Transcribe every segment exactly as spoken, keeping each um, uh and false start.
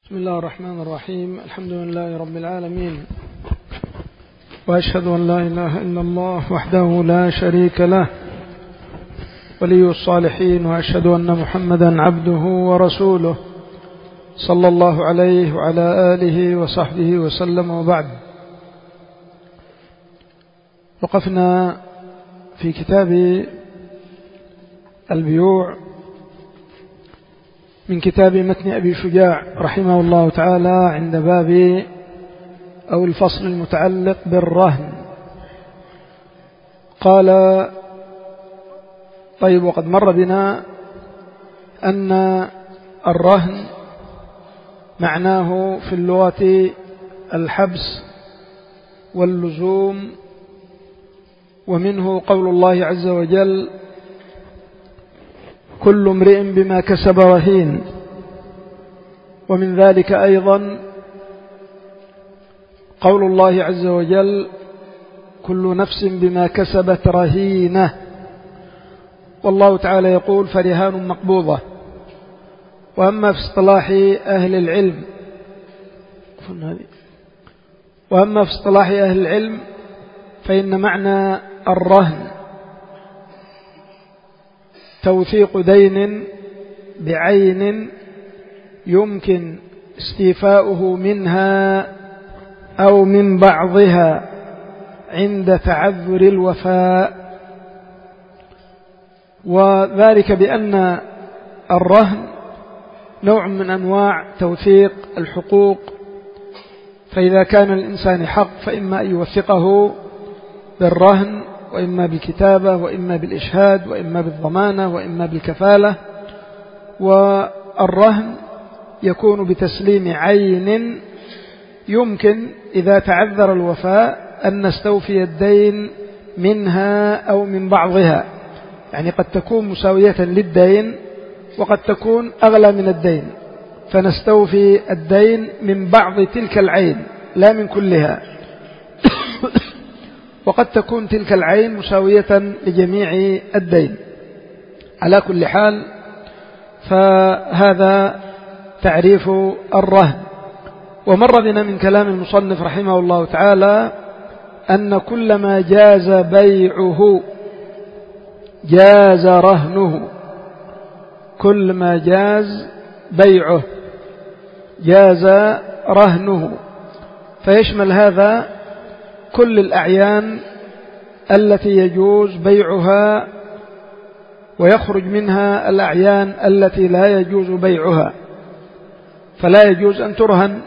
بسم الله الرحمن الرحيم. الحمد لله رب العالمين، وأشهد أن لا إله إلا الله وحده لا شريك له ولي الصالحين، وأشهد أن محمدا عبده ورسوله صلى الله عليه وعلى آله وصحبه وسلم. وبعد، وقفنا في كتاب البيوع من كتاب متن أبي شجاع رحمه الله تعالى عند باب أو الفصل المتعلق بالرهن. قال: طيب، وقد مر بنا أن الرهن معناه في اللغة الحبس واللزوم، ومنه قول الله عز وجل: كل امرئ بما كسب رهين. ومن ذلك أيضا قول الله عز وجل: كل نفس بما كسبت رهينة. والله تعالى يقول: فرهان مقبوضة. وأما في اصطلاح أهل العلم وأما في اصطلاح أهل العلم فإن معنى الرهن توثيق دين بعين يمكن استيفاؤه منها أو من بعضها عند تعذر الوفاء، وذلك بأن الرهن نوع من أنواع توثيق الحقوق. فإذا كان الإنسان حق فإما أن يوثقه بالرهن، وإما بالكتابة، وإما بالإشهاد، وإما بالضمانة، وإما بالكفالة. والرهن يكون بتسليم عين يمكن إذا تعذر الوفاء أن نستوفي الدين منها أو من بعضها، يعني قد تكون مساوية للدين وقد تكون أغلى من الدين، فنستوفي الدين من بعض تلك العين لا من كلها. وقد تكون تلك العين مساوية لجميع الدين. على كل حال، فهذا تعريف الرهن. ومر بنا من كلام المصنف رحمه الله تعالى أن كل ما جاز بيعه جاز رهنه. كل ما جاز بيعه جاز رهنه، فيشمل هذا كل الأعيان التي يجوز بيعها، ويخرج منها الأعيان التي لا يجوز بيعها. فلا يجوز أن ترهن،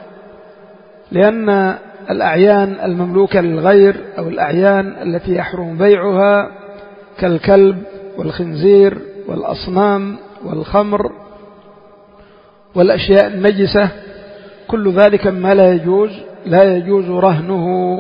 لأن الأعيان المملوكة للغير أو الأعيان التي يحرم بيعها كالكلب والخنزير والأصنام والخمر والأشياء النجسة، كل ذلك ما لا يجوز لا يجوز رهنه.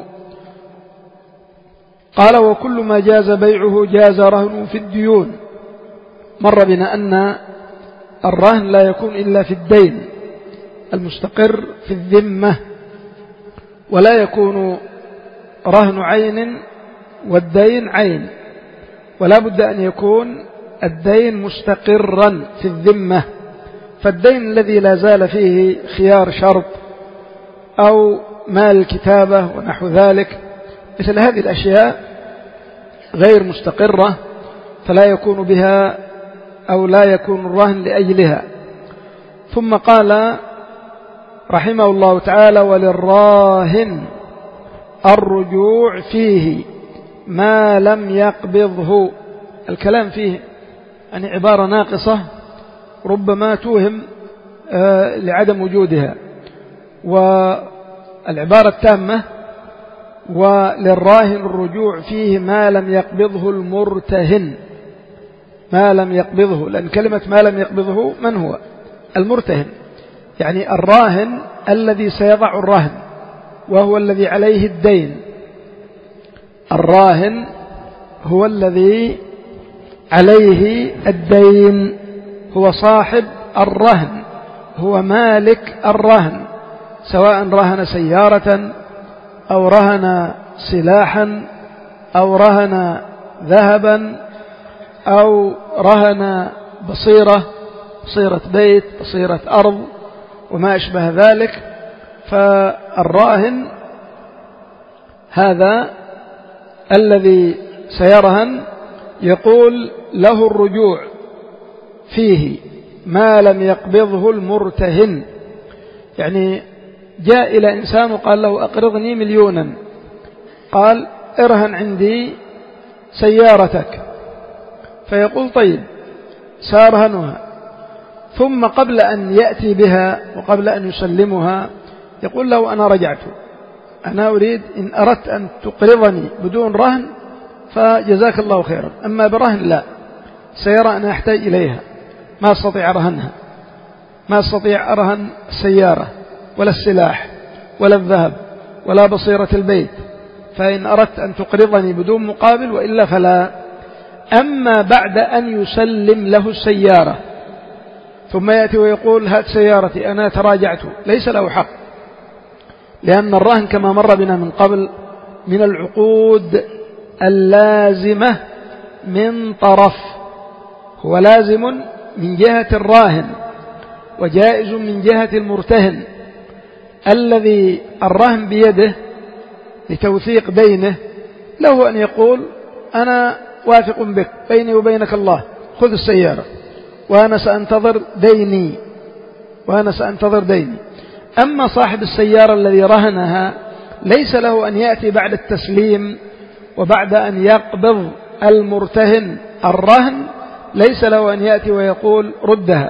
قال: وكل ما جاز بيعه جاز رهنه في الديون. مر بنا أن الرهن لا يكون إلا في الدين المستقر في الذمة، ولا يكون رهن عين والدين عين، ولا بد أن يكون الدين مستقرا في الذمة. فالدين الذي لا زال فيه خيار شرط أو مال الكتابة ونحو ذلك، مثل هذه الأشياء غير مستقرة، فلا يكون بها أو لا يكون الرهن لأجلها. ثم قال رحمه الله تعالى: وللراهن الرجوع فيه ما لم يقبضه. الكلام فيه يعني عبارة ناقصة ربما توهم آه لعدم وجودها، والعبارة التامة: وللراهن الرجوع فيه ما لم يقبضه المرتهن. ما لم يقبضه، لأن كلمة ما لم يقبضه من هو؟ المرتهن، يعني الراهن الذي سيضع الرهن وهو الذي عليه الدين. الراهن هو الذي عليه الدين، هو صاحب الرهن، هو مالك الرهن، سواء رهن سيارة أو رهن سلاحا أو رهن ذهبا أو رهن بصيرة بصيرة بيت، بصيرة أرض، وما أشبه ذلك. فالراهن هذا الذي سيرهن يقول له الرجوع فيه ما لم يقبضه المرتهن. يعني جاء إلى إنسان وقال له أقرضني مليونا، قال ارهن عندي سيارتك، فيقول طيب سارهنها، ثم قبل أن يأتي بها وقبل أن يسلمها يقول له أنا رجعت، أنا أريد إن أردت أن تقرضني بدون رهن فجزاك الله خيرا، أما برهن لا، سيارة أنا أحتاج إليها ما أستطيع رهنها، ما أستطيع أرهن السيارة ولا السلاح ولا الذهب ولا بصيرة البيت، فإن أردت أن تقرضني بدون مقابل وإلا فلا. أما بعد أن يسلم له السيارة ثم يأتي ويقول هات سيارتي أنا تراجعت، ليس له حق، لأن الرهن كما مر بنا من قبل من العقود اللازمة من طرف، هو لازم من جهة الراهن وجائز من جهة المرتهن. الذي الرهن بيده لتوثيق دينه له أن يقول أنا واثق بك، بيني وبينك الله، خذ السيارة وأنا سأنتظر ديني وأنا سأنتظر ديني. أما صاحب السيارة الذي رهنها ليس له أن يأتي بعد التسليم وبعد أن يقبض المرتهن الرهن، ليس له أن يأتي ويقول ردها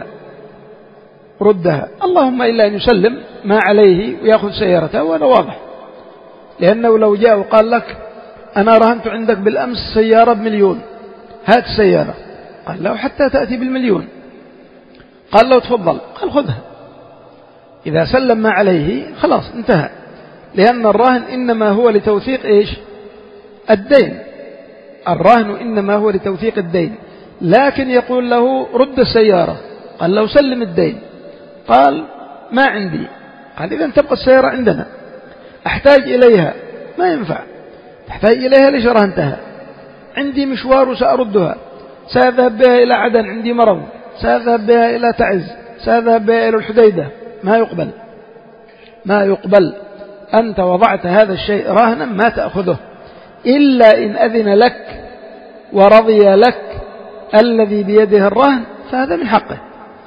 ردها، اللهم إلا أن يسلم ما عليه ويأخذ سيارته، وهذا واضح، لأنه لو جاء وقال لك أنا رهنت عندك بالأمس سيارة بمليون، هات السيارة، قال له حتى تأتي بالمليون، قال له تفضل، قال خذها، إذا سلم ما عليه خلاص انتهى، لأن الراهن إنما هو لتوثيق إيش؟ الدين، الراهن إنما هو لتوثيق الدين، لكن يقول له رد السيارة، قال له سلم الدين، قال ما عندي، قال إذن تبقى السيارة عندنا، أحتاج إليها، ما ينفع، تحتاج إليها ليش رهنتها؟ عندي مشوار وسأردها، سأذهب بها إلى عدن، عندي مرض، سأذهب بها إلى تعز، سأذهب بها إلى الحديدة، ما يقبل ما يقبل. أنت وضعت هذا الشيء رهنا ما تأخذه إلا إن أذن لك ورضي لك الذي بيده الرهن، فهذا من حقه.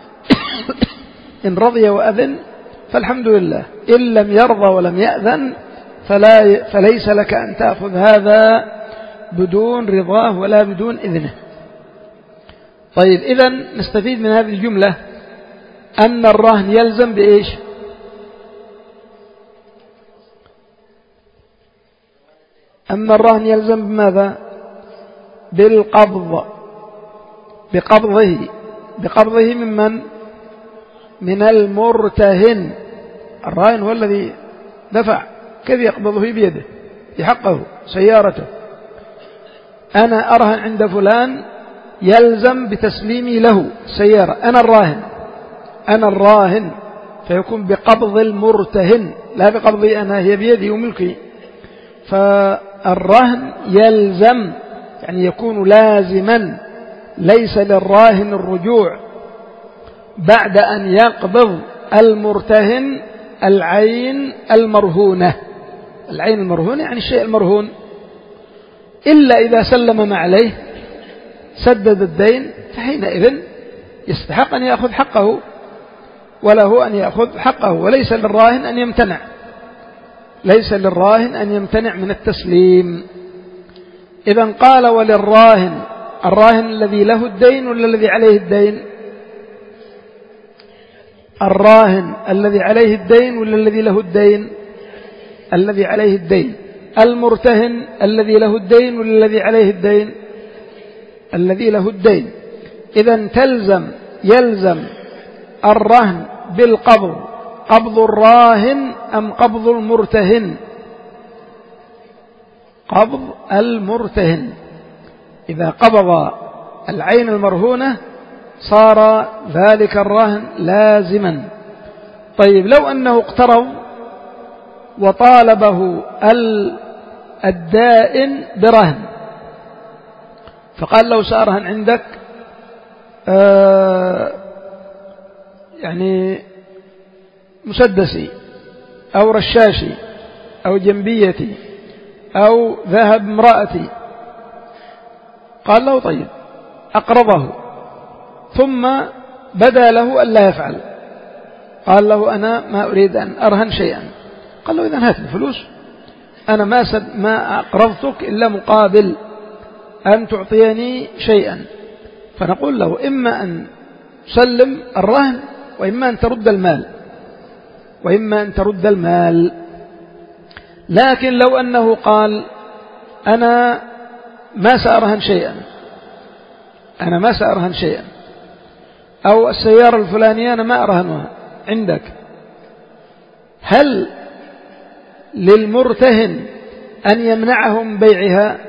إن رضي وأذن فالحمد لله، إن لم يرضى ولم يأذن فلا فليس لك أن تأخذ هذا بدون رضاه ولا بدون إذنه. طيب، إذن نستفيد من هذه الجملة أن الرهن يلزم بإيش؟ أن الرهن يلزم بماذا؟ بالقبض، بقبضه بقبضه ممن؟ من المرتهن. الراهن هو الذي دفع، كيف يقبضه بيده بحقه سيارته؟ أنا أرهن عند فلان، يلزم بتسليمي له سيارة، أنا الراهن أنا الراهن فيكون بقبض المرتهن لا بقبضي أنا، هي بيدي وملكي. فالرهن يلزم يعني يكون لازما، ليس للراهن الرجوع بعد أن يقبض المرتهن العين المرهونة. العين المرهونة يعني الشيء المرهون، إلا إذا سلم ما عليه سدد الدين، فحينئذ يستحق أن يأخذ حقه وله أن يأخذ حقه، وليس للراهن أن يمتنع ليس للراهن أن يمتنع من التسليم. إذن قال وللراهن، الراهن الذي له الدين ولا الذي عليه الدين؟ الراهن الذي عليه الدين ولا الذي له الدين؟ الذي عليه الدين. المرتهن الذي له الدين ولا الذي عليه الدين؟ الذي له الدين. إذن تلزم يلزم الرهن بالقبض، قبض الراهن أم قبض المرتهن؟ قبض المرتهن. إذا قبض العين المرهونة صار ذلك الرهن لازما. طيب، لو أنه اقترض وطالبه الدائن برهن، فقال له سأرهن عندك آه يعني مسدسي أو رشاشي أو جنبيتي أو ذهب امرأتي. قال له طيب، أقرضه ثم بدا له أن لا يفعل. قال له أنا ما أريد أن أرهن شيئا. قال له إذن هات لي فلوس، أنا ما, ما أقرضتك إلا مقابل أن تعطيني شيئا. فنقول له إما أن تسلم الرهن وإما أن ترد المال وإما أن ترد المال. لكن لو أنه قال أنا ما سأرهن شيئا أنا ما سأرهن شيئا أو السيارة الفلانية أنا ما أرهنها عندك، هل للمرتهن أن يمنعه من بيعها؟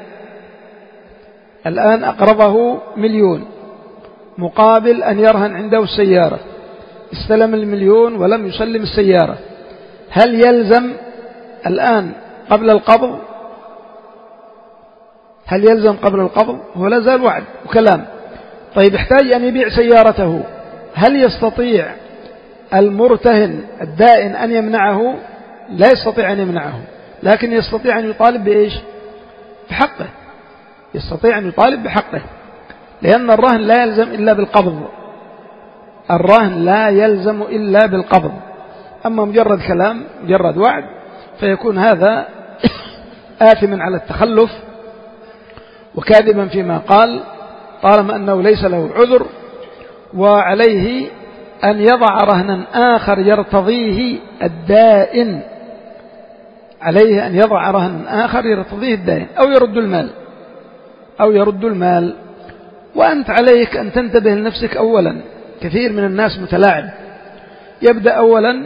الآن أقرضه مليون مقابل أن يرهن عنده السيارة، استلم المليون ولم يسلم السيارة، هل يلزم الآن قبل القبض؟ هل يلزم قبل القبض؟ هو لا زال وعد وكلام. طيب احتاج أن يبيع سيارته، هل يستطيع المرتهن الدائن أن يمنعه؟ لا يستطيع أن يمنعه، لكن يستطيع أن يطالب بإيش؟ بحقه. يستطيع أن يطالب بحقه، لأن الرهن لا يلزم إلا بالقبض. الرهن لا يلزم إلا بالقبض، أما مجرد كلام مجرد وعد فيكون هذا آثما على التخلف وكاذبا فيما قال، طالما أنه ليس له عذر، وعليه أن يضع رهنا آخر يرتضيه الدائن. عليه أن يضع رهنا آخر يرتضيه الدائن أو يرد المال أو يرد المال. وأنت عليك أن تنتبه لنفسك أولا. كثير من الناس متلاعب، يبدأ أولا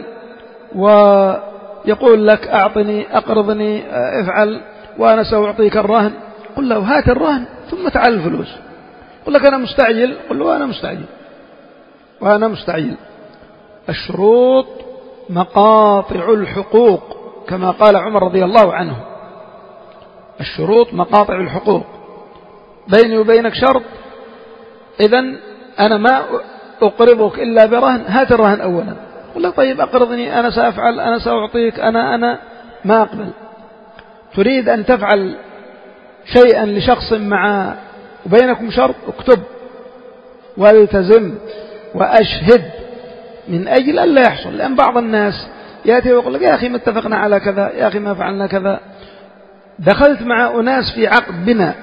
ويقول لك أعطني أقرضني افعل وأنا سأعطيك الرهن. قل له هات الرهن ثم تعال الفلوس. قل لك أنا مستعجل، قل له أنا مستعجل وأنا مستعجل. الشروط مقاطع الحقوق كما قال عمر رضي الله عنه. الشروط مقاطع الحقوق. بيني وبينك شرط، إذن أنا ما أقرضك إلا برهن، هات الرهن أولا. قل لك طيب أقرضني، أنا سأفعل، أنا سأعطيك، أنا أنا ما أقبل. تريد أن تفعل شيئا لشخص مع وبينكم شرط، اكتب والتزم وأشهد من أجل أن لا يحصل. لأن بعض الناس يأتي ويقول لك يا أخي ما اتفقنا على كذا، يا أخي ما فعلنا كذا. دخلت مع أناس في عقد بناء،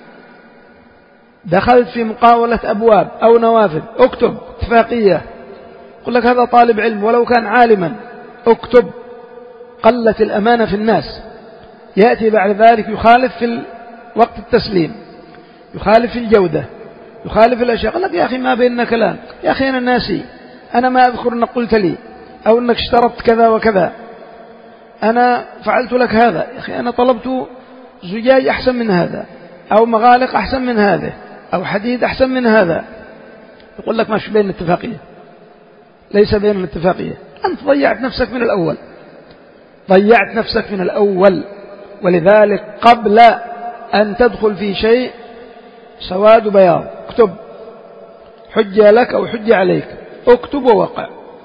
دخلت في مقاولة أبواب أو نوافذ، اكتب اتفاقية. يقول لك هذا طالب علم ولو كان عالما، اكتب. قلت الأمانة في الناس. يأتي بعد ذلك يخالف في وقت التسليم، يخالف في الجودة، يخالف الأشياء. قال لك يا أخي ما بيننا كلام، يا أخي أنا ناسي، أنا ما أذكر أنك قلت لي أو أنك اشترطت كذا وكذا، أنا فعلت لك هذا، يا أخي أنا طلبت زجاج أحسن من هذا أو مغالق أحسن من هذا أو حديد أحسن من هذا. يقول لك ماشي بين الاتفاقية، ليس بين الاتفاقية. أنت ضيعت نفسك من الأول، ضيعت نفسك من الأول. ولذلك قبل أن تدخل في شيء سواد بياض، اكتب. حجة لك أو حجة عليك، اكتب ووقع.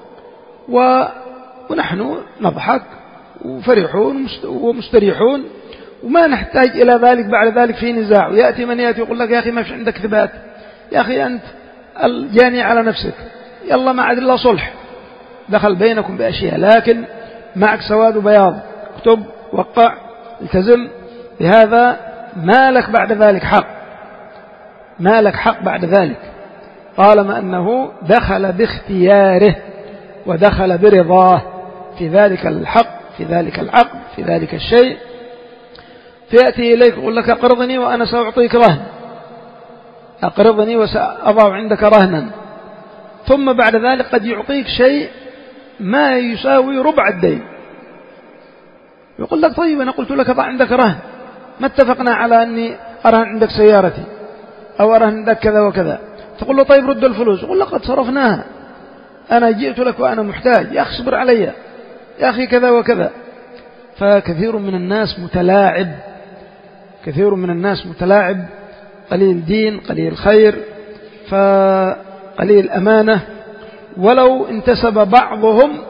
ونحن نضحك وفرحون ومستريحون وما نحتاج إلى ذلك. بعد ذلك في نزاع، ويأتي من يأتي يقول لك يا أخي ما في عندك ثبات، يا أخي أنت الجاني على نفسك، يلا ما عاد إلا صلح. دخل بينكم بأشياء، لكن معك سواد بياض، اكتب وقع التزم بهذا. ما لك بعد ذلك حق، ما لك حق بعد ذلك، طالما أنه دخل باختياره ودخل برضاه في ذلك الحق، في ذلك العقد، في ذلك الشيء. فيأتي إليك يقول لك أقرضني وأنا سأعطيك رهن، أقرضني وسأضع عندك رهنا، ثم بعد ذلك قد يعطيك شيء ما يساوي ربع الدين. يقول لك طيب أنا قلت لك أضع عندك رهن، ما اتفقنا على أني أرهن عندك سيارتي أو أرهن عندك كذا وكذا. تقول له طيب رد الفلوس. يقول لك قد صرفناها، أنا جئت لك وأنا محتاج، يا أخي اصبر علي، يا أخي كذا وكذا. فكثير من الناس متلاعب، كثير من الناس متلاعب، قليل دين، قليل خير، فقليل أمانة. ولو انتسب بعضهم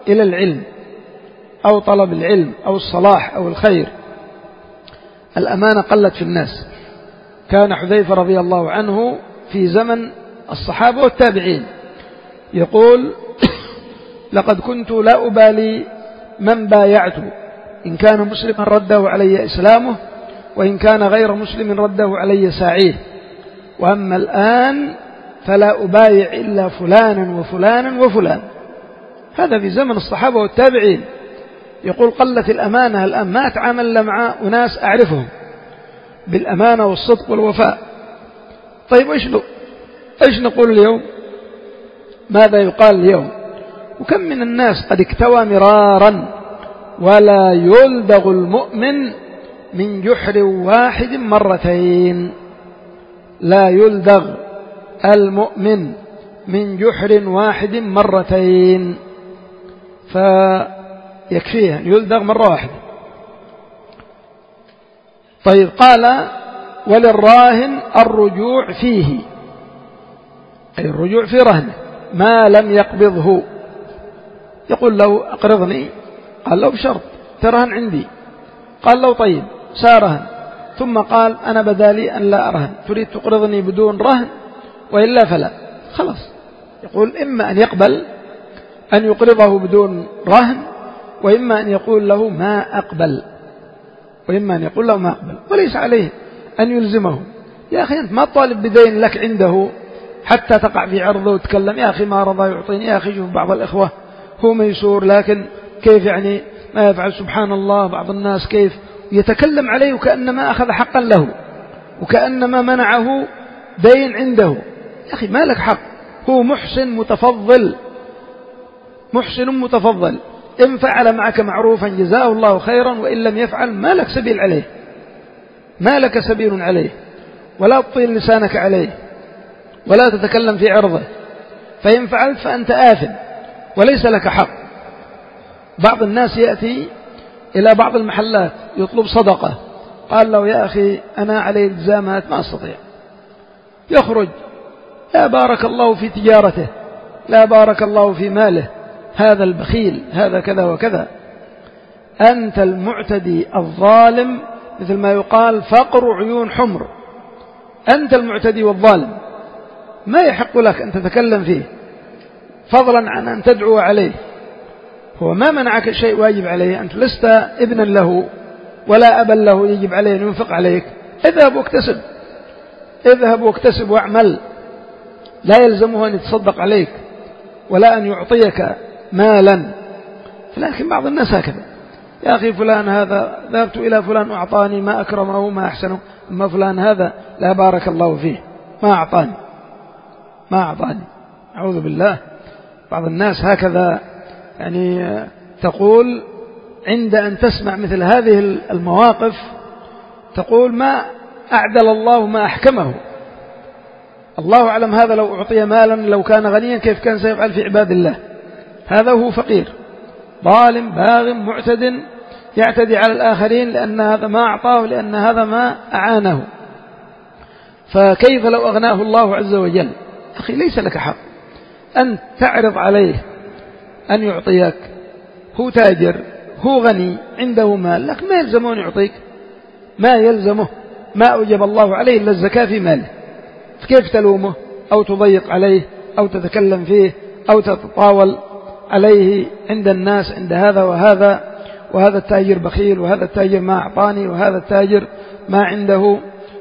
إلى العلم أو طلب العلم أو الصلاح أو الخير. الأمانة قلت في الناس. كان حذيفة رضي الله عنه في زمن الصحابة والتابعين يقول لقد كنت لا أبالي من بايعته، إن كان مسلما رده علي إسلامه، وإن كان غير مسلم رده علي ساعيه، وأما الآن فلا أبايع إلا فلانا وفلانا وفلان. هذا في زمن الصحابة والتابعين. يقول قلت الأمانة الآن، ما أتعامل مع أناس أعرفهم بالأمانة والصدق والوفاء. طيب إيش إيش نقول اليوم؟ ماذا يقال اليوم؟ وكم من الناس قد اكتوى مرارا ولا يلدغ المؤمن من جحر واحد مرتين. لا يلدغ المؤمن من جحر واحد مرتين، فيكفيه أن يلدغ مرة واحدة. طيب قال وللراهن الرجوع فيه، أي الرجوع في رهنه ما لم يقبضه. يقول له أقرضني، قال له بشرط ترهن عندي، قال له طيب سارهن، ثم قال أنا بدالي أن لا أرهن، تريد تقرضني بدون رهن وإلا فلا. خلاص، يقول إما أن يقبل أن يقرضه بدون رهن، وإما أن يقول له ما أقبل، وإما أن يقول له ما أقبل، وليس عليه أن يلزمه. يا أخي أنت ما تطالب بدين لك عنده حتى تقع في عرضه وتكلم يا أخي ما رضى يعطيني. يا أخي شوف بعض الإخوة هو ميسور لكن كيف يعني ما يفعل، سبحان الله بعض الناس كيف يتكلم عليه وكأنما أخذ حقا له وكأنما منعه دين عنده. يا أخي ما لك حق، هو محسن متفضل، محسن متفضل، إن فعل معك معروفا جزاه الله خيرا، وإن لم يفعل ما لك سبيل عليه، ما لك سبيل عليه، ولا تطيل لسانك عليه ولا تتكلم في عرضه، فإن فعلت فأنت آثم وليس لك حق. بعض الناس يأتي إلى بعض المحلات يطلب صدقة، قال له يا أخي أنا علي التزامات ما أستطيع، يخرج لا بارك الله في تجارته، لا بارك الله في ماله، هذا البخيل، هذا كذا وكذا. أنت المعتدي الظالم، مثل ما يقال فقر عيون حمر، أنت المعتدي والظالم، ما يحق لك أن تتكلم فيه، فضلا عن أن تدعو عليه. هو ما منعك شيء واجب عليه، أنت لست ابنا له ولا أبا له يجب عليه أن ينفق عليك. اذهب واكتسب، اذهب واكتسب واعمل، لا يلزمه أن يتصدق عليك ولا أن يعطيك مالا. لكن بعض الناس هكذا، يا أخي فلان هذا ذهبت إلى فلان أعطاني ما أكرمه ما أحسنه، أما فلان هذا لا بارك الله فيه ما أعطاني ما أعطاني أعوذ بالله. بعض الناس هكذا، يعني تقول عند أن تسمع مثل هذه المواقف تقول ما أعدل الله ما أحكمه. الله أعلم هذا لو أعطي مالا لو كان غنيا كيف كان سيفعل في عباد الله. هذا هو فقير ظالم باغ معتد يعتدي على الآخرين، لأن هذا ما أعطاه، لأن هذا ما أعانه. فكيف لو أغناه الله عز وجل؟ أخي ليس لك حق أن تعرض عليه أن يعطيك. هو تاجر، هو غني، عنده مال، لكن ما يلزمه أن يعطيك، ما يلزمه، ما أوجب الله عليه إلا الزكاة في ماله. كيف تلومه أو تضيق عليه أو تتكلم فيه أو تتطاول عليه عند الناس، عند هذا وهذا، وهذا التاجر بخيل، وهذا التاجر ما أعطاني، وهذا التاجر ما عنده.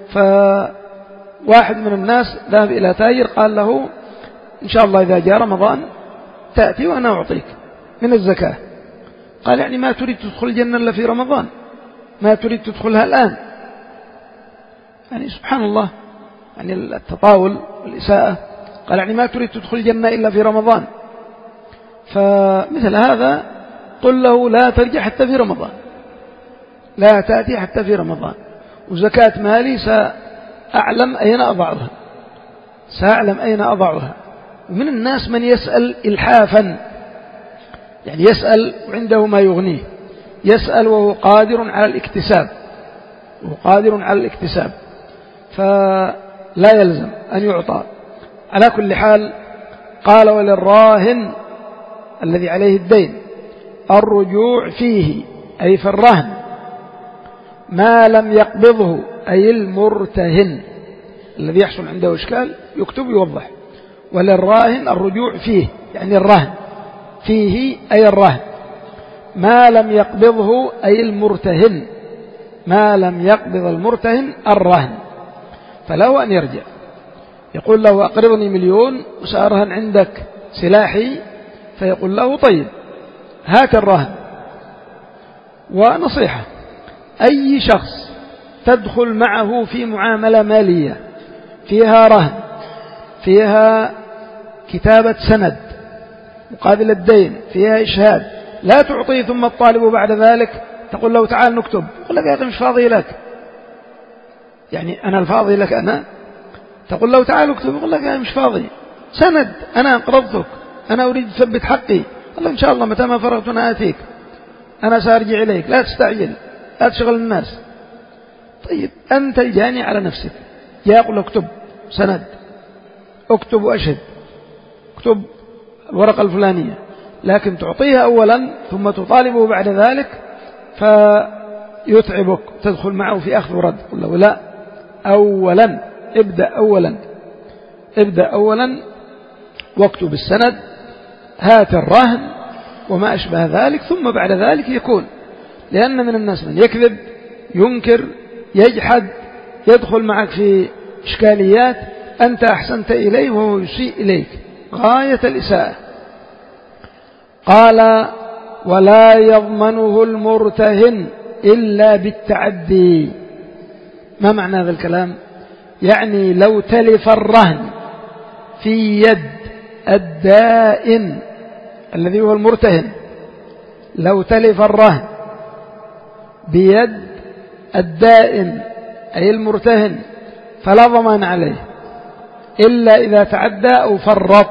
فواحد من الناس ذهب إلى تاجر قال له إن شاء الله إذا جاء رمضان تأتي وأنا أعطيك من الزكاة. قال يعني ما تريد تدخل الجنة إلا في رمضان؟ ما تريد تدخلها الآن؟ يعني سبحان الله، يعني التطاول والإساءة. قال يعني ما تريد تدخل الجنة إلا في رمضان؟ فمثل هذا قل له لا ترجع حتى في رمضان، لا تأتي حتى في رمضان، وزكاة مالي سأعلم أين أضعها، سأعلم أين أضعها. ومن الناس من يسأل إلحافا، يعني يسأل وعنده ما يغنيه، يسأل وهو قادر على الاكتساب، وهو قادر على الاكتساب، فلا يلزم أن يعطى. على كل حال قال وللراهن الذي عليه الدين الرجوع فيه أي في الرهن، ما لم يقبضه أي المرتهن الذي يحصل عنده إشكال يكتب يوضح. وللراهن الرجوع فيه يعني الرهن، فيه أي الرهن، ما لم يقبضه أي المرتهن، ما لم يقبض المرتهن الرهن، فله أن يرجع يقول له أقرضني مليون وسأرهن عندك سلاحي، فيقول له طيب هات الرهن. ونصيحة: أي شخص تدخل معه في معاملة مالية فيها رهن، فيها كتابة سند مقابل الدين، فيها إشهاد، لا تعطيه ثم الطالب بعد ذلك تقول له تعال نكتب، يقول لك يا أخي مش فاضي لك، يعني أنا الفاضي لك أنا، تقول له تعال اكتب، يقول لك يا مش فاضي، سند أنا أقرضتك، أنا أريد أثبت حقي، الله إن شاء الله متى ما فرغت أنا آتيك، أنا سأرجع إليك، لا تستعجل، لا تشغل الناس. طيب أنت جاني على نفسك، يقول اكتب سند، اكتب وأشهد، اكتب الورقة الفلانية، لكن تعطيها أولا ثم تطالبه بعد ذلك فيتعبك، تدخل معه في أخذ ورد. قل له لا، أولا ابدأ أولا ابدأ أولا واكتب السند، هات الرهن وما أشبه ذلك، ثم بعد ذلك يكون. لأن من الناس من يكذب، ينكر، يجحد، يدخل معك في إشكاليات أنت أحسنت إليه وهو يسيء إليك غاية الإساءة. قال: ولا يضمنه المرتهن إلا بالتعدي. ما معنى هذا الكلام؟ يعني لو تلف الرهن في يد الدائن الذي هو المرتهن، لو تلف الرهن بيد الدائن أي المرتهن فلا ضمان عليه إلا إذا تعدى أو فرط.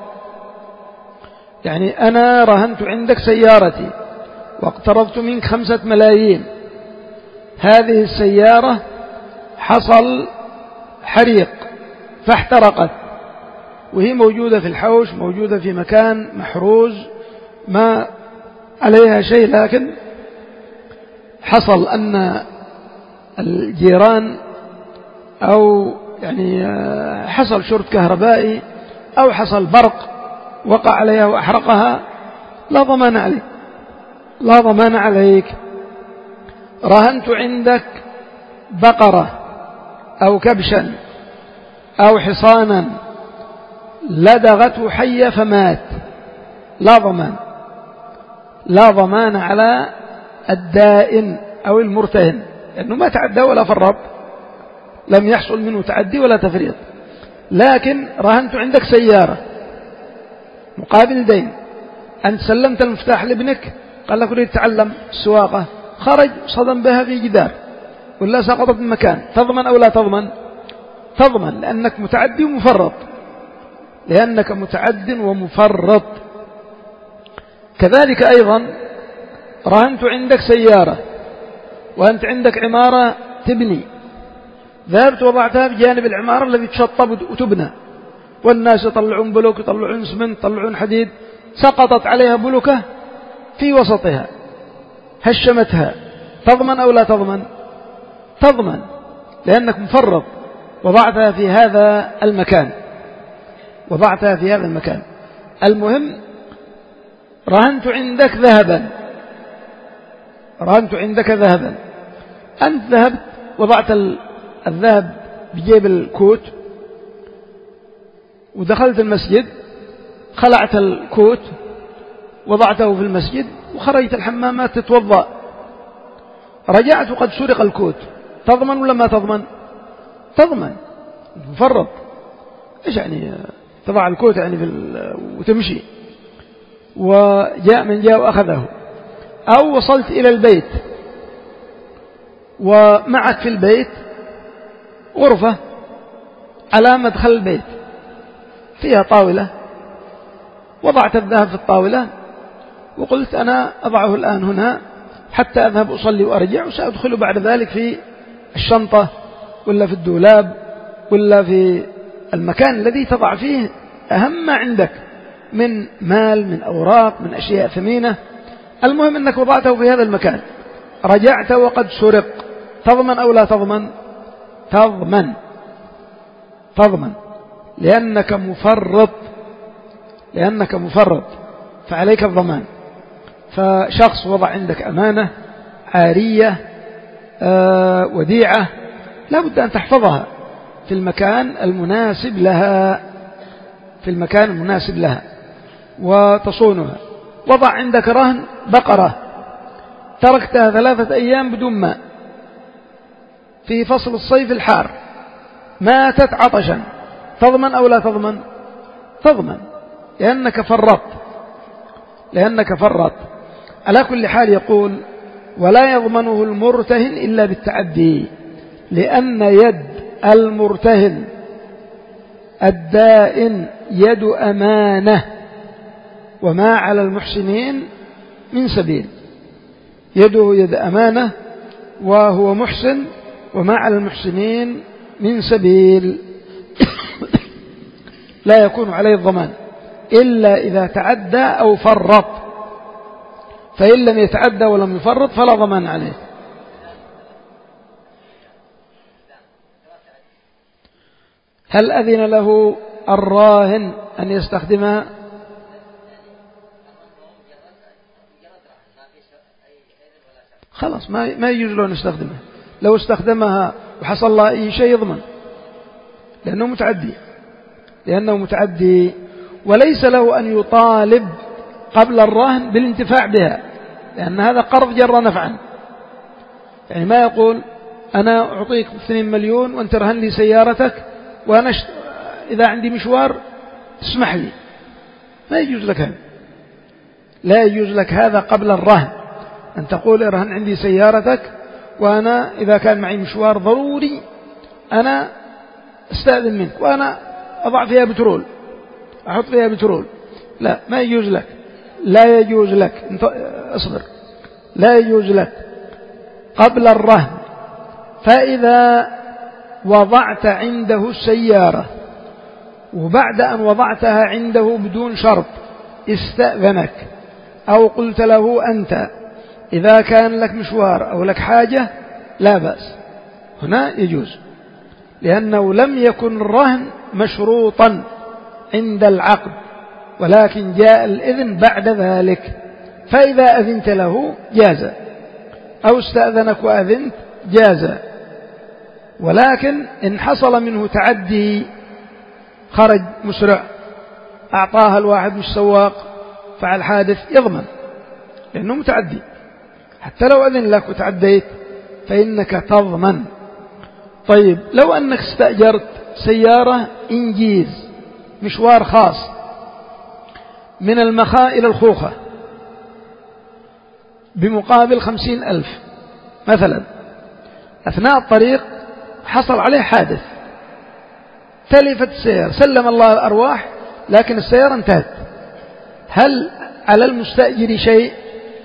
يعني أنا رهنت عندك سيارتي واقترضت منك خمسة ملايين، هذه السيارة حصل حريق فاحترقت وهي موجودة في الحوش، موجودة في مكان محروز ما عليها شيء، لكن حصل أن الجيران أو يعني حصل شرط كهربائي أو حصل برق وقع عليها وأحرقها، لا ضمان عليك، لا ضمان عليك. رهنت عندك بقرة أو كبشا أو حصانا لدغته حية فمات، لا ضمان، لا ضمان على الدائن أو المرتهن، لأنه ما تعدى ولا فرط، لم يحصل منه تعدي ولا تفريط. لكن رهنت عندك سيارة مقابل دين، أنت سلمت المفتاح لابنك قال لك أريد تتعلم السواقة، خرج صدم بها في جدار ولا سقطت من مكان، تضمن أو لا تضمن؟ تضمن، لأنك متعدي ومفرط، لأنك متعد ومفرط. كذلك أيضا رهنت عندك سيارة وأنت عندك عمارة تبني، ذهبت وضعتها بجانب العمارة الذي تشطب وتبنى، والناس يطلعون بلوك، يطلعون سمنت، يطلعون حديد، سقطت عليها بلوكة في وسطها هشمتها، تضمن أو لا تضمن؟ تضمن، لأنك مفرط، وضعتها في هذا المكان، وضعتها في هذا المكان. المهم رهنت عندك ذهبا، رهنت عندك ذهبا، أنت ذهبت وضعت الذهب بجيب الكوت ودخلت المسجد، خلعت الكوت وضعته في المسجد وخرجت الحمامات تتوضأ، رجعت وقد سرق الكوت، تضمن ولا ما تضمن؟ تضمن، مفرط. إيش يعني تضع الكوت يعني في وتمشي، وجاء من جاء وأخذه. أو وصلت إلى البيت ومعك في البيت غرفة على مدخل البيت فيها طاولة، وضعت الذهب في الطاولة وقلت أنا أضعه الآن هنا حتى أذهب أصلي وأرجع، وسأدخل بعد ذلك في الشنطة ولا في الدولاب ولا في المكان الذي تضع فيه أهم ما عندك من مال، من أوراق، من أشياء ثمينة. المهم أنك وضعته في هذا المكان، رجعت وقد سرق، تضمن أو لا تضمن؟ تضمن تضمن لأنك مفرط لأنك مفرط فعليك الضمان. فشخص وضع عندك أمانة عارية آه وديعة، لا بد أن تحفظها في المكان المناسب لها في المكان المناسب لها وتصونها. وضع عندك رهن بقرة، تركتها ثلاثة أيام بدون ماء في فصل الصيف الحار، ماتت عطشا، تضمن أو لا تضمن؟ تضمن لأنك فرطت لأنك فرطت على كل حال يقول: ولا يضمنه المرتهن إلا بالتعدي، لأن يد المرتهن الدائن يد أمانة، وما على المحسنين من سبيل. يده يد أمانة وهو محسن، وما على المحسنين من سبيل. لا يكون عليه الضمان إلا إذا تعدى أو فرط، فإن لم يتعدى ولم يفرط فلا ضمان عليه. هل أذن له الراهن أن يستخدمها؟ خلاص ما ما يجوز له أن يستخدمها. لو استخدمها وحصل الله أي شيء يضمن، لأنه متعدي لأنه متعدي وليس له أن يطالب قبل الرهن بالانتفاع بها، لأن هذا قرض جر نفعا. يعني ما يقول: أنا أعطيك اثنين مليون وأنت رهن لي سيارتك، وأنا شت... إذا عندي مشوار تسمح لي. ما يجوز لك هذا، لا يجوز لك هذا قبل الرهن، أن تقول: ارهن عندي سيارتك، وأنا إذا كان معي مشوار ضروري أنا استأذن منك، وأنا أضع فيها بترول، أحط فيها بترول. لا، ما يجوز لك لا يجوز لك اصبر لا يجوز لك قبل الرهن. فإذا وضعت عنده السيارة وبعد أن وضعتها عنده بدون شرط استأذنك، أو قلت له أنت إذا كان لك مشوار أو لك حاجة لا بأس، هنا يجوز، لأنه لم يكن الرهن مشروطا عند العقد، ولكن جاء الإذن بعد ذلك. فإذا أذنت له جاز، أو استأذنك وأذنت جاز. ولكن إن حصل منه تعدي، خرج مسرع، أعطاها الواحد مش سواق، فعل حادث، يضمن لأنه متعدي. حتى لو أذن لك وتعديت فإنك تضمن. طيب، لو أنك استأجرت سيارة إنجيز، مشوار خاص من المخاء إلى الخوخة بمقابل خمسين ألف مثلا، أثناء الطريق حصل عليه حادث، تلفت السيارة، سلم الله الأرواح، لكن السيارة انتهت، هل على المستأجر شيء؟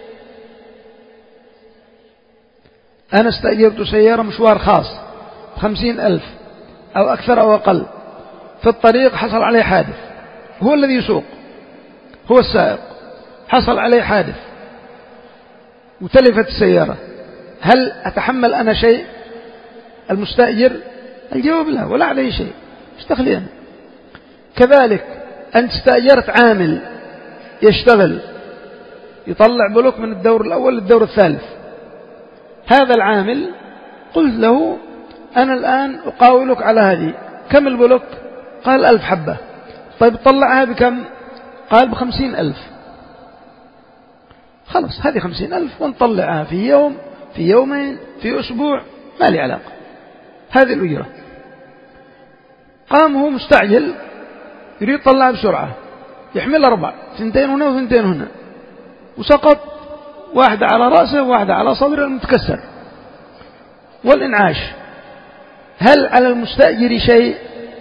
أنا استأجرت سيارة مشوار خاص خمسين ألف أو أكثر أو أقل، في الطريق حصل عليه حادث، هو الذي يسوق، هو السائق، حصل عليه حادث وتلفت السيارة، هل أتحمل أنا شيء؟ المستأجر؟ الجواب لا، ولا عليه شيء، اشتغلي أنا. كذلك أنت استأجرت عامل يشتغل، يطلع بلوك من الدور الأول للدور الثالث، هذا العامل قلت له: أنا الآن أقاولك على هذه، كم البلوك؟ قال: ألف حبة. طيب طلعها بكم؟ قال: بخمسين ألف. خلاص، هذه خمسين ألف ونطلعها في يوم، في يومين، في أسبوع، ما لي علاقة، هذه الأجرة. قام هو مستعجل يريد يطلعها بسرعة، يحمل أربع، ثنتين هنا وثنتين هنا، وسقط، واحدة على رأسه وواحدة على صدره المتكسر والإنعاش. هل على المستأجر شيء؟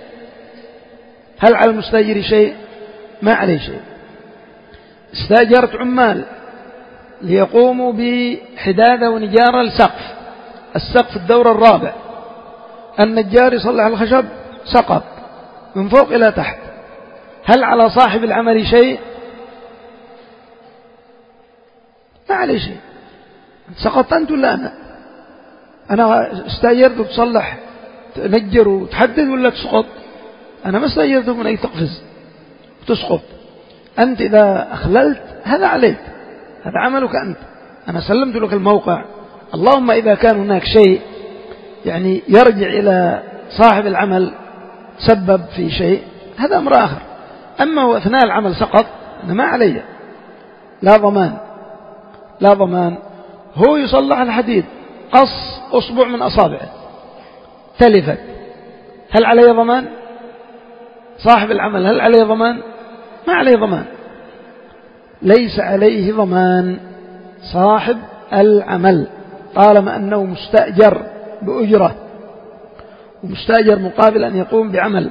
هل على المستأجر شيء؟ ما عليه شيء. استأجرت عمال ليقوموا بحدادة ونجارة لسقف، السقف الدور الرابع، النجار يصلح الخشب، سقط من فوق إلى تحت، هل على صاحب العمل شيء؟ ما عليه شيء. سقطت أنت ولا أنا؟ أنا استأجرتك تصلح تنجر وتحدد ولا تسقط؟ أنا ما استأجرتك من أي تقفز وتسقط. أنت إذا أخللت هذا عليك، هذا عملك أنت. أنا سلمت لك الموقع. اللهم إذا كان هناك شيء يعني يرجع إلى صاحب العمل سبب في شيء هذا أمر آخر. أما وأثناء العمل سقط أنا ما علي، لا ضمان، لا ضمان. هو يصلح الحديد قص أصبع من أصابعه تلفت، هل عليه ضمان؟ صاحب العمل هل عليه ضمان؟ ما عليه ضمان، ليس عليه ضمان صاحب العمل طالما أنه مستأجر بأجرة ومستأجر مقابل أن يقوم بعمل.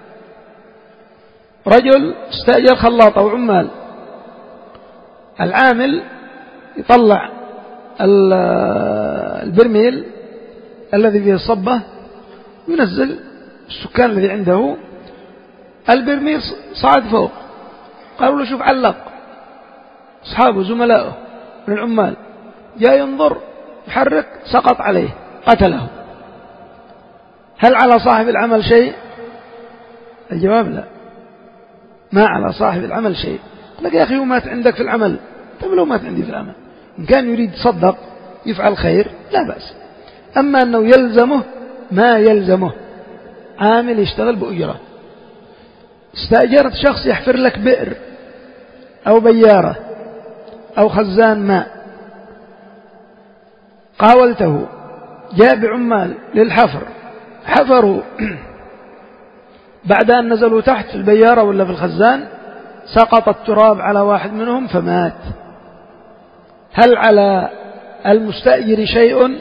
رجل استأجر خلاطة وعمال، العامل يطلع البرميل الذي فيه الصبة وينزل السكان الذي عنده، البرميل صعد فوق، قالوا له شوف علق، أصحابه زملائه من العمال جاء ينظر يحرك سقط عليه قتله، هل على صاحب العمل شيء؟ الجواب لا، ما على صاحب العمل شيء. لك يا أخي ومات عندك في العمل، طيب لو مات عندي في العمل إن كان يريد يصدق يفعل خير لا بأس. أما أنه يلزمه ما يلزمه، عامل يشتغل بأجرة. استأجرت شخص يحفر لك بئر أو بيارة أو خزان ماء، قاولته جاء بعمال للحفر، حفروا بعد أن نزلوا تحت في البيارة ولا في الخزان سقط التراب على واحد منهم فمات، هل على المستأجر شيء؟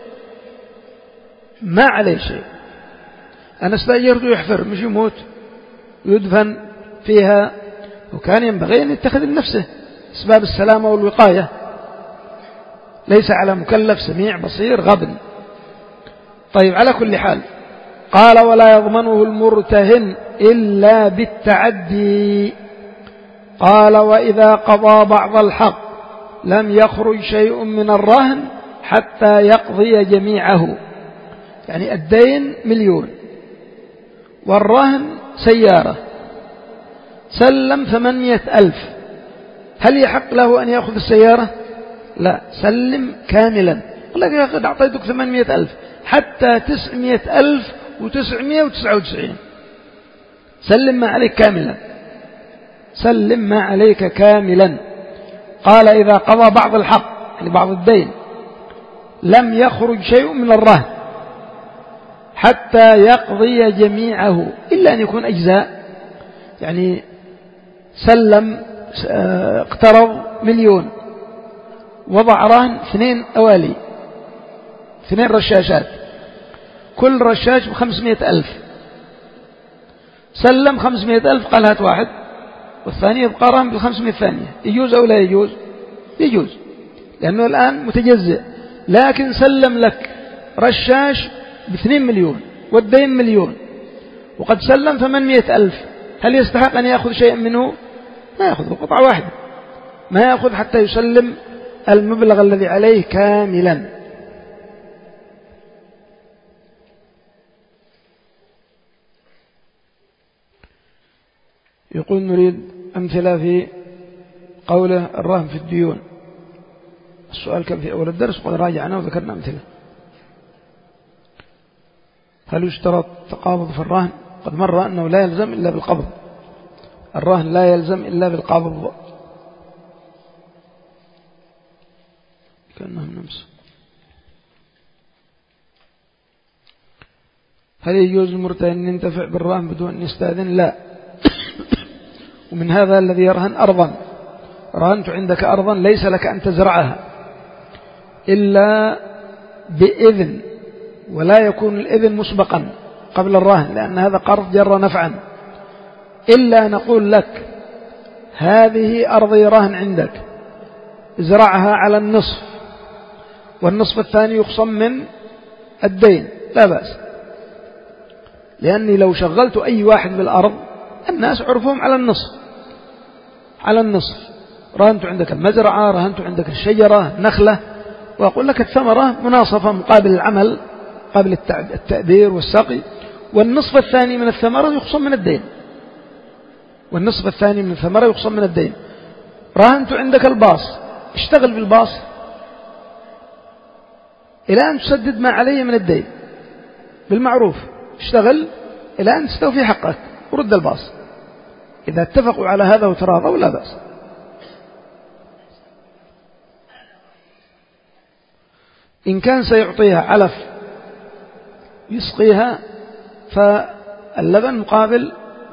ما عليه شيء. أنا استأجرته يحفر مش يموت ويدفن فيها، وكان ينبغي أن يتخذ لنفسه أسباب السلامة والوقاية، ليس على مكلف سميع بصير غبن. طيب على كل حال قال ولا يضمنه المرتهن إلا بالتعدي. قال وإذا قضى بعض الحق لم يخرج شيء من الرهن حتى يقضي جميعه، يعني الدين مليون والرهن سيارة، سلم ثمانية ألف، هل يحق له أن يأخذ السيارة؟ لا، سلم كاملا. قال لك يا أخي أعطيتك ثمانمائة ألف حتى تسعمائة ألف وتسعمائة وتسعة وتسعين، سلم ما عليك كاملا، سلم ما عليك كاملا. قال إذا قضى بعض الحق يعني بعض الدين لم يخرج شيء من الرهن حتى يقضي جميعه إلا أن يكون أجزاء، يعني سلم اقترض مليون وضع رهن اثنين أوالي اثنين رشاشات كل رشاش بخمسمائة ألف، سلم خمسمائة ألف قال هات واحد والثاني يبقى رهن بالخمسمائة الثانية، يجوز أو لا يجوز؟ يجوز لأنه الآن متجزئ. لكن سلم لك رشاش باثنين مليون والدين مليون وقد سلم ثمانمائة ألف، هل يستحق أن يأخذ شيئا منه؟ ما يأخذ قطعة واحدة، ما يأخذ حتى يسلم المبلغ الذي عليه كاملا. يقول نريد أمثلة في قوله الرهن في الديون. السؤال كان في أول الدرس وقد راجعنا وذكرنا أمثلة. هل يشترط تقابض في الرهن؟ قد مر أنه لا يلزم إلا بالقبض، الرهن لا يلزم إلا بالقبض. كأنهم نمس. هل يجوز المرتهن أن ينتفع بالرهن بدون أن يستأذن؟ لا. ومن هذا الذي يرهن أرضا، رهنت عندك أرضا ليس لك أن تزرعها إلا بإذن، ولا يكون الإذن مسبقا قبل الرهن لأن هذا قرض جر نفعا، إلا نقول لك هذه أرضي رهن عندك ازرعها على النصف والنصف الثاني يخصم من الدين لا بأس، لأني لو شغلت أي واحد بالأرض الناس عرفهم على النصف على النصف رهنت عندك المزرعة، رهنت عندك الشجرة نخلة، وأقول لك الثمرة مناصفة مقابل العمل، قبل التأبير والسقي، والنصف الثاني من الثمرة يخصم من الدين، والنصف الثاني من الثمرة يخصم من الدين. راهنت عندك الباص، اشتغل بالباص إلى أن تسدد ما علي من الدين بالمعروف، اشتغل إلى أن تستوفي حقك ورد الباص. إذا اتفقوا على هذا وتراضوا لا بأس. إن كان سيعطيها علف يسقيها فاللبن مقابل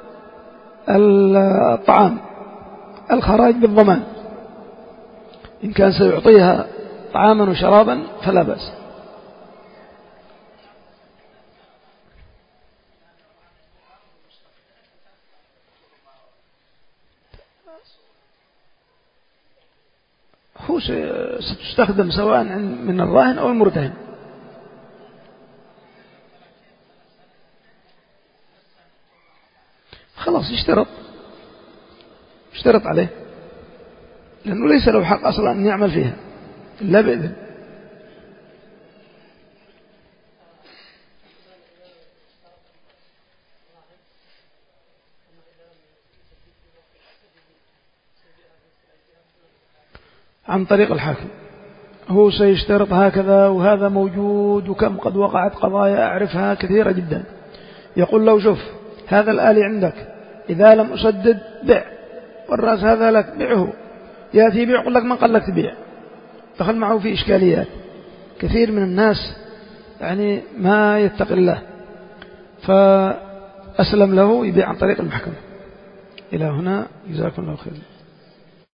الطعام، الخراج بالضمان. إن كان سيعطيها طعاما وشرابا فلا بأس. هو ستستخدم سواء من الراهن أو المرتهن. خلاص يشترط اشترط عليه، لأنه ليس له حق أصلا أن يعمل فيها إلا بإذن. عن طريق الحاكم، هو سيشترط هكذا، وهذا موجود، وكم قد وقعت قضايا أعرفها كثيرة جدا. يقول له شوف هذا الآلي عندك، إذا لم أسدد بيع، والرأس هذا لك بيعه. يأتي بيع يقول لك من قال لك تبيع، دخل معه في إشكاليات. كثير من الناس يعني ما يتقي الله، فأسلم له يبيع عن طريق المحكمة. إلى هنا جزاكم الله خير.